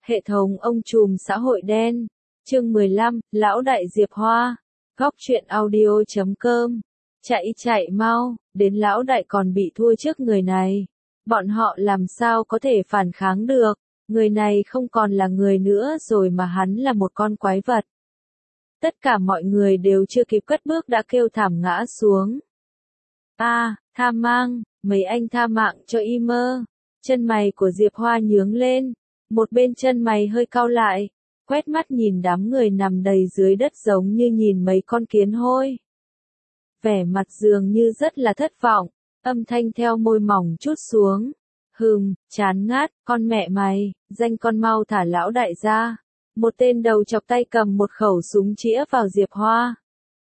Hệ thống ông trùm xã hội đen. Chương 15, Lão đại Diệp Hoa. Góc truyện audio.com. Chạy mau, đến lão đại còn bị thua trước người này. Bọn họ làm sao có thể phản kháng được, người này không còn là người nữa rồi mà hắn là một con quái vật. Tất cả mọi người đều chưa kịp cất bước đã kêu thảm ngã xuống. Tha mang, mấy anh tha mạng cho y mơ. Chân mày của Diệp Hoa nhướng lên, một bên chân mày hơi cau lại, quét mắt nhìn đám người nằm đầy dưới đất giống như nhìn mấy con kiến hôi. Vẻ mặt dường như rất là thất vọng, âm thanh theo môi mỏng trút xuống. Chán ngát, con mẹ mày, danh con mau thả lão đại ra. Một tên đầu chọc tay cầm một khẩu súng chĩa vào Diệp Hoa.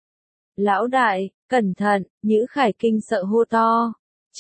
Lão đại, cẩn thận, Nhữ Khải kinh sợ hô to.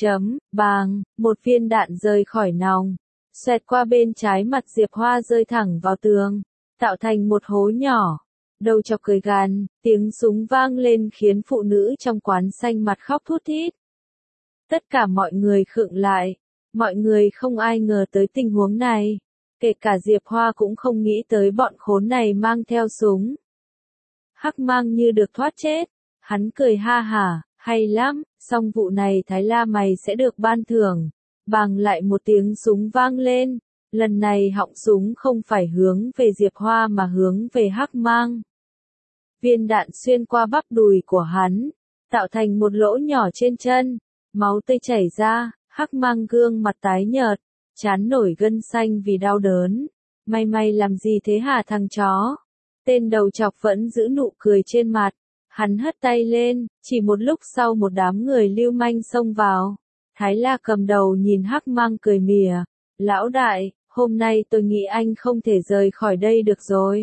Bàng, một viên đạn rơi khỏi nòng, xoẹt qua bên trái mặt Diệp Hoa rơi thẳng vào tường, tạo thành một hố nhỏ. Đầu chọc cười gằn, tiếng súng vang lên khiến phụ nữ trong quán xanh mặt khóc thút thít. Tất cả mọi người khựng lại, mọi người không ai ngờ tới tình huống này, kể cả Diệp Hoa cũng không nghĩ tới bọn khốn này mang theo súng. Hắc Mang như được thoát chết, hắn cười ha hả, hay lắm, xong vụ này Thái La mày sẽ được ban thưởng. Bàng lại một tiếng súng vang lên, lần này họng súng không phải hướng về Diệp Hoa mà hướng về Hắc Mang. Viên đạn xuyên qua bắp đùi của hắn, tạo thành một lỗ nhỏ trên chân, máu tươi chảy ra, Hắc Mang gương mặt tái nhợt, trán nổi gân xanh vì đau đớn. Mày làm gì thế hả thằng chó? Tên đầu chọc vẫn giữ nụ cười trên mặt, hắn hất tay lên, chỉ một lúc sau một đám người lưu manh xông vào. Thái La cầm đầu nhìn Hắc Mang cười mỉa, lão đại, hôm nay tôi nghĩ anh không thể rời khỏi đây được rồi.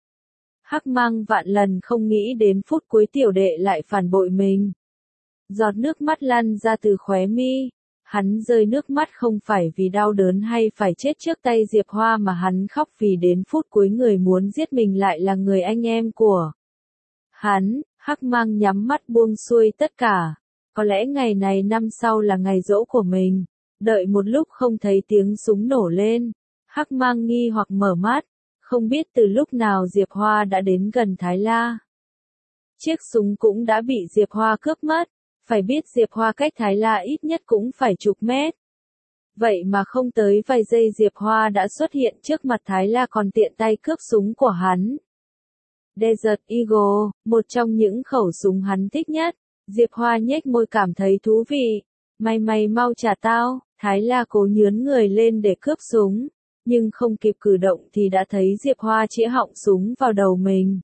Hắc Mang vạn lần không nghĩ đến phút cuối tiểu đệ lại phản bội mình. Giọt nước mắt lăn ra từ khóe mi, hắn rơi nước mắt không phải vì đau đớn hay phải chết trước tay Diệp Hoa mà hắn khóc vì đến phút cuối người muốn giết mình lại là người anh em của hắn. Hắc Mang nhắm mắt buông xuôi tất cả, có lẽ ngày này năm sau là ngày giỗ của mình. Đợi một lúc không thấy tiếng súng nổ lên, Hắc Mang nghi hoặc mở mắt, không biết từ lúc nào Diệp Hoa đã đến gần Thái La. Chiếc súng cũng đã bị Diệp Hoa cướp mất, phải biết Diệp Hoa cách Thái La ít nhất cũng phải chục mét. Vậy mà không tới vài giây Diệp Hoa đã xuất hiện trước mặt Thái La còn tiện tay cướp súng của hắn. Desert Eagle, một trong những khẩu súng hắn thích nhất. Diệp Hoa nhếch môi cảm thấy thú vị. Mày mau trả tao. Thái La cố nhướn người lên để cướp súng, nhưng không kịp cử động thì đã thấy Diệp Hoa chĩa họng súng vào đầu mình.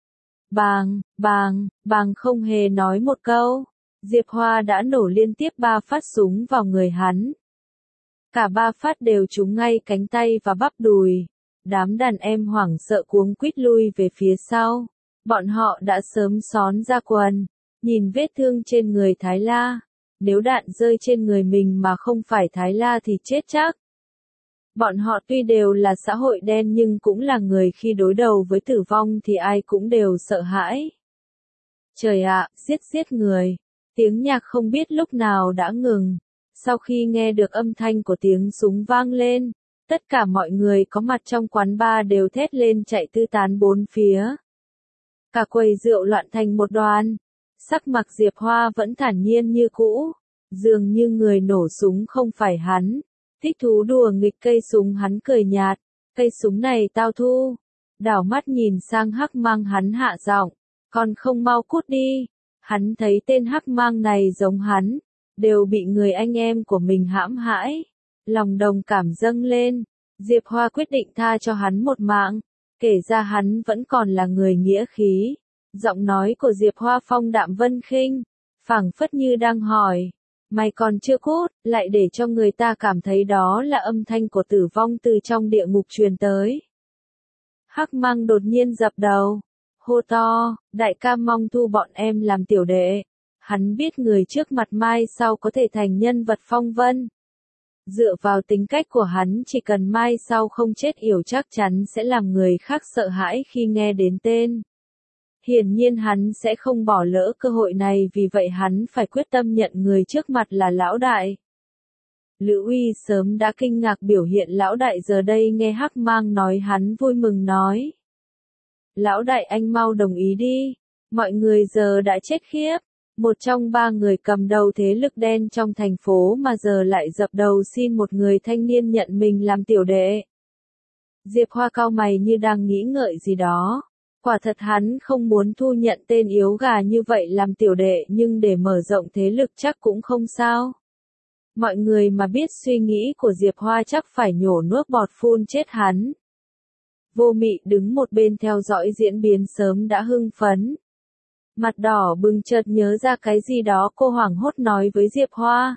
Bàng không hề nói một câu. Diệp Hoa đã nổ liên tiếp 3 phát súng vào người hắn. Cả 3 phát đều trúng ngay cánh tay và bắp đùi. Đám đàn em hoảng sợ cuống quýt lui về phía sau. Bọn họ đã sớm xón ra quần, nhìn vết thương trên người Thái La. Nếu đạn rơi trên người mình mà không phải Thái La thì chết chắc. Bọn họ tuy đều là xã hội đen nhưng cũng là người khi đối đầu với tử vong thì ai cũng đều sợ hãi. Trời ạ, giết người. Tiếng nhạc không biết lúc nào đã ngừng. Sau khi nghe được âm thanh của tiếng súng vang lên, tất cả mọi người có mặt trong quán bar đều thét lên chạy tứ tán bốn phía. Cả quầy rượu loạn thành một đoàn. Sắc mặt Diệp Hoa vẫn thản nhiên như cũ, dường như người nổ súng không phải hắn. Thích thú đùa nghịch cây súng hắn cười nhạt, cây súng này tao thu. Đảo mắt nhìn sang Hắc Mang hắn hạ giọng, còn không mau cút đi. Hắn thấy tên Hắc Mang này giống hắn, đều bị người anh em của mình hãm hãi. Lòng đồng cảm dâng lên, Diệp Hoa quyết định tha cho hắn một mạng, kể ra hắn vẫn còn là người nghĩa khí. Giọng nói của Diệp Hoa phong đạm vân khinh, phảng phất như đang hỏi, mày còn chưa cút, lại để cho người ta cảm thấy đó là âm thanh của tử vong từ trong địa ngục truyền tới. Hắc Mang đột nhiên dập đầu, hô to, đại ca mong thu bọn em làm tiểu đệ. Hắn biết người trước mặt mai sau có thể thành nhân vật phong vân. Dựa vào tính cách của hắn chỉ cần mai sau không chết yểu chắc chắn sẽ làm người khác sợ hãi khi nghe đến tên. Hiển nhiên hắn sẽ không bỏ lỡ cơ hội này vì vậy hắn phải quyết tâm nhận người trước mặt là lão đại. Lữ Uy sớm đã kinh ngạc biểu hiện lão đại, giờ đây nghe Hắc Mang nói hắn vui mừng nói. Lão đại anh mau đồng ý đi, mọi người giờ đã chết khiếp. Một trong ba người cầm đầu thế lực đen trong thành phố mà giờ lại dập đầu xin một người thanh niên nhận mình làm tiểu đệ. Diệp Hoa cau mày như đang nghĩ ngợi gì đó. Quả thật hắn không muốn thu nhận tên yếu gà như vậy làm tiểu đệ, nhưng để mở rộng thế lực chắc cũng không sao. Mọi người mà biết suy nghĩ của Diệp Hoa chắc phải nhổ nước bọt phun chết hắn. Vô Mị đứng một bên theo dõi diễn biến sớm đã hưng phấn. Mặt đỏ bừng, chợt nhớ ra cái gì đó, cô hoảng hốt nói với Diệp Hoa.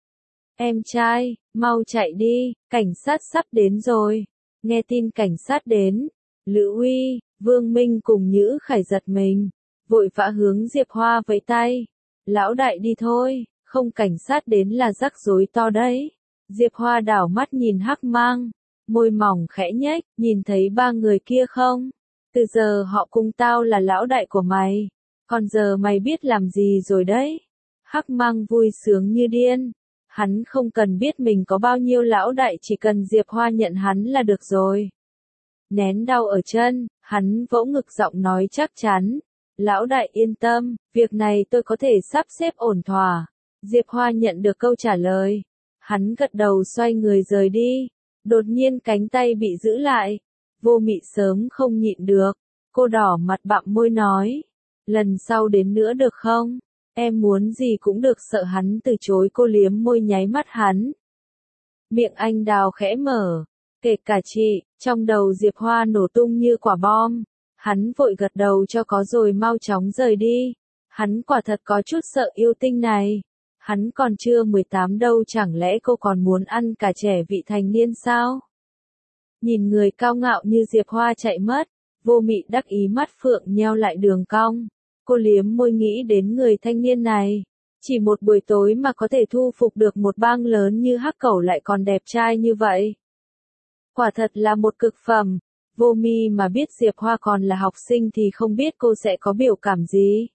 Em trai, mau chạy đi, cảnh sát sắp đến rồi. Nghe tin cảnh sát đến, Lữ Uy, Vương Minh cùng Nhữ Khải giật mình, vội vã hướng Diệp Hoa vẫy tay. Lão đại đi thôi, không cảnh sát đến là rắc rối to đấy. Diệp Hoa đảo mắt nhìn Hắc Mang, môi mỏng khẽ nhếch, nhìn thấy ba người kia không? Từ giờ họ cùng tao là lão đại của mày, còn giờ mày biết làm gì rồi đấy. Hắc Mang vui sướng như điên. Hắn không cần biết mình có bao nhiêu lão đại, chỉ cần Diệp Hoa nhận hắn là được rồi. Nén đau ở chân, hắn vỗ ngực giọng nói chắc chắn. Lão đại yên tâm, việc này tôi có thể sắp xếp ổn thỏa. Diệp Hoa nhận được câu trả lời. Hắn gật đầu xoay người rời đi. Đột nhiên cánh tay bị giữ lại. Vô Mị sớm không nhịn được. Cô đỏ mặt bặm môi nói. Lần sau đến nữa được không? Em muốn gì cũng được, sợ hắn từ chối, cô liếm môi nháy mắt hắn. Miệng anh đào khẽ mở. Kể cả chị, trong đầu Diệp Hoa nổ tung như quả bom. Hắn vội gật đầu cho có rồi mau chóng rời đi. Hắn quả thật có chút sợ yêu tinh này. Hắn còn chưa 18 đâu, chẳng lẽ cô còn muốn ăn cả trẻ vị thành niên sao? Nhìn người cao ngạo như Diệp Hoa chạy mất, Vô Mị đắc ý mắt phượng nheo lại đường cong. Cô liếm môi nghĩ đến người thanh niên này. Chỉ một buổi tối mà có thể thu phục được một bang lớn như Hắc Cẩu, lại còn đẹp trai như vậy. Quả thật là một cực phẩm. Vô Mi mà biết Diệp Hoa còn là học sinh thì không biết cô sẽ có biểu cảm gì.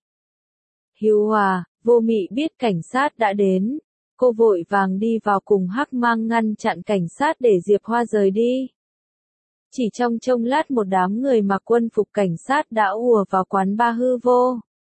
Hiếu à, Vô Mị biết cảnh sát đã đến. Cô vội vàng đi vào cùng Hắc Mang ngăn chặn cảnh sát để Diệp Hoa rời đi. Chỉ trong chốc lát một đám người mặc quân phục cảnh sát đã ùa vào quán bar hư vô.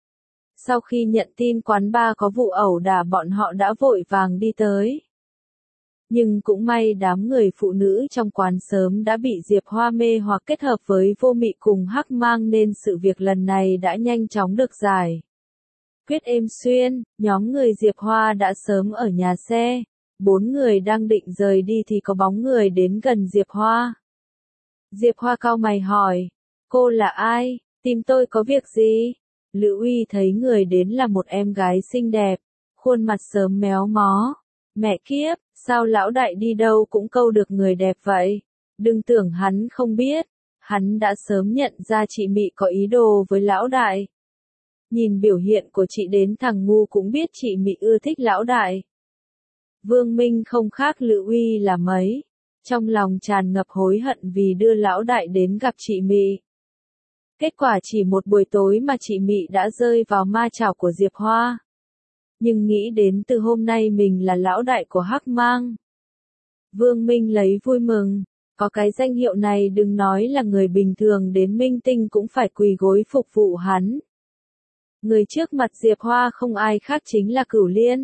Sau khi nhận tin quán bar có vụ ẩu đả, bọn họ đã vội vàng đi tới. Nhưng cũng may đám người phụ nữ trong quán sớm đã bị Diệp Hoa mê hoặc kết hợp với Vô Mị cùng Hắc Mang nên sự việc lần này đã nhanh chóng được giải quyết êm xuyên. Nhóm người Diệp Hoa đã sớm ở nhà xe. 4 người đang định rời đi thì có bóng người đến gần Diệp Hoa. Diệp Hoa cau mày hỏi, cô là ai, tìm tôi có việc gì? Lữ Uy thấy người đến là một em gái xinh đẹp, khuôn mặt sớm méo mó. Mẹ kiếp, sao lão đại đi đâu cũng câu được người đẹp vậy? Đừng tưởng hắn không biết, hắn đã sớm nhận ra chị Mị có ý đồ với lão đại. Nhìn biểu hiện của chị đến thằng ngu cũng biết chị Mị ưa thích lão đại. Vương Minh không khác Lữ Uy là mấy, trong lòng tràn ngập hối hận vì đưa lão đại đến gặp chị Mị. Kết quả chỉ một buổi tối mà chị Mị đã rơi vào ma chảo của Diệp Hoa. Nhưng nghĩ đến từ hôm nay mình là lão đại của Hắc Mang, Vương Minh lấy vui mừng. Có cái danh hiệu này đừng nói là người bình thường đến minh tinh cũng phải quỳ gối phục vụ hắn. Người trước mặt Diệp Hoa không ai khác chính là Cửu Liên.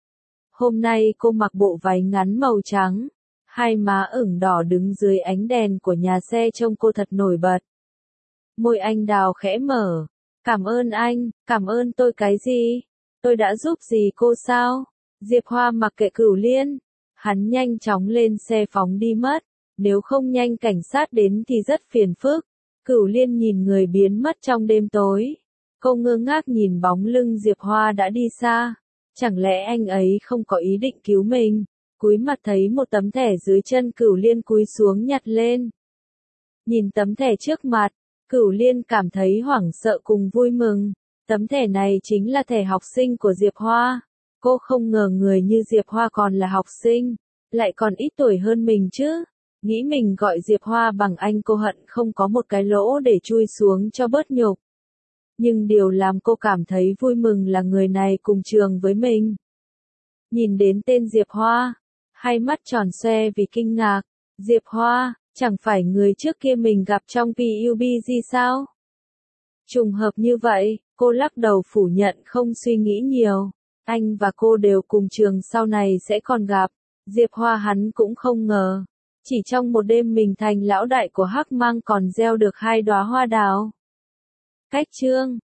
Hôm nay cô mặc bộ váy ngắn màu trắng, hai má ửng đỏ đứng dưới ánh đèn của nhà xe trông cô thật nổi bật. Môi anh đào khẽ mở. Cảm ơn anh, cảm ơn tôi cái gì? Tôi đã giúp gì cô sao? Diệp Hoa mặc kệ Cửu Liên. Hắn nhanh chóng lên xe phóng đi mất. Nếu không nhanh cảnh sát đến thì rất phiền phức. Cửu Liên nhìn người biến mất trong đêm tối. Cô ngơ ngác nhìn bóng lưng Diệp Hoa đã đi xa. Chẳng lẽ anh ấy không có ý định cứu mình? Cúi mặt thấy một tấm thẻ dưới chân, Cửu Liên cúi xuống nhặt lên. Nhìn tấm thẻ trước mặt, Cửu Liên cảm thấy hoảng sợ cùng vui mừng. Tấm thẻ này chính là thẻ học sinh của Diệp Hoa. Cô không ngờ người như Diệp Hoa còn là học sinh, lại còn ít tuổi hơn mình chứ. Nghĩ mình gọi Diệp Hoa bằng anh, cô hận không có một cái lỗ để chui xuống cho bớt nhục. Nhưng điều làm cô cảm thấy vui mừng là người này cùng trường với mình. Nhìn đến tên Diệp Hoa, hai mắt tròn xoe vì kinh ngạc. Diệp Hoa, chẳng phải người trước kia mình gặp trong PUBG sao? Trùng hợp như vậy, cô lắc đầu phủ nhận không suy nghĩ nhiều. Anh và cô đều cùng trường sau này sẽ còn gặp. Diệp Hoa hắn cũng không ngờ. Chỉ trong một đêm mình thành lão đại của Hắc Mang còn gieo được 2 đóa hoa đào. Cách chương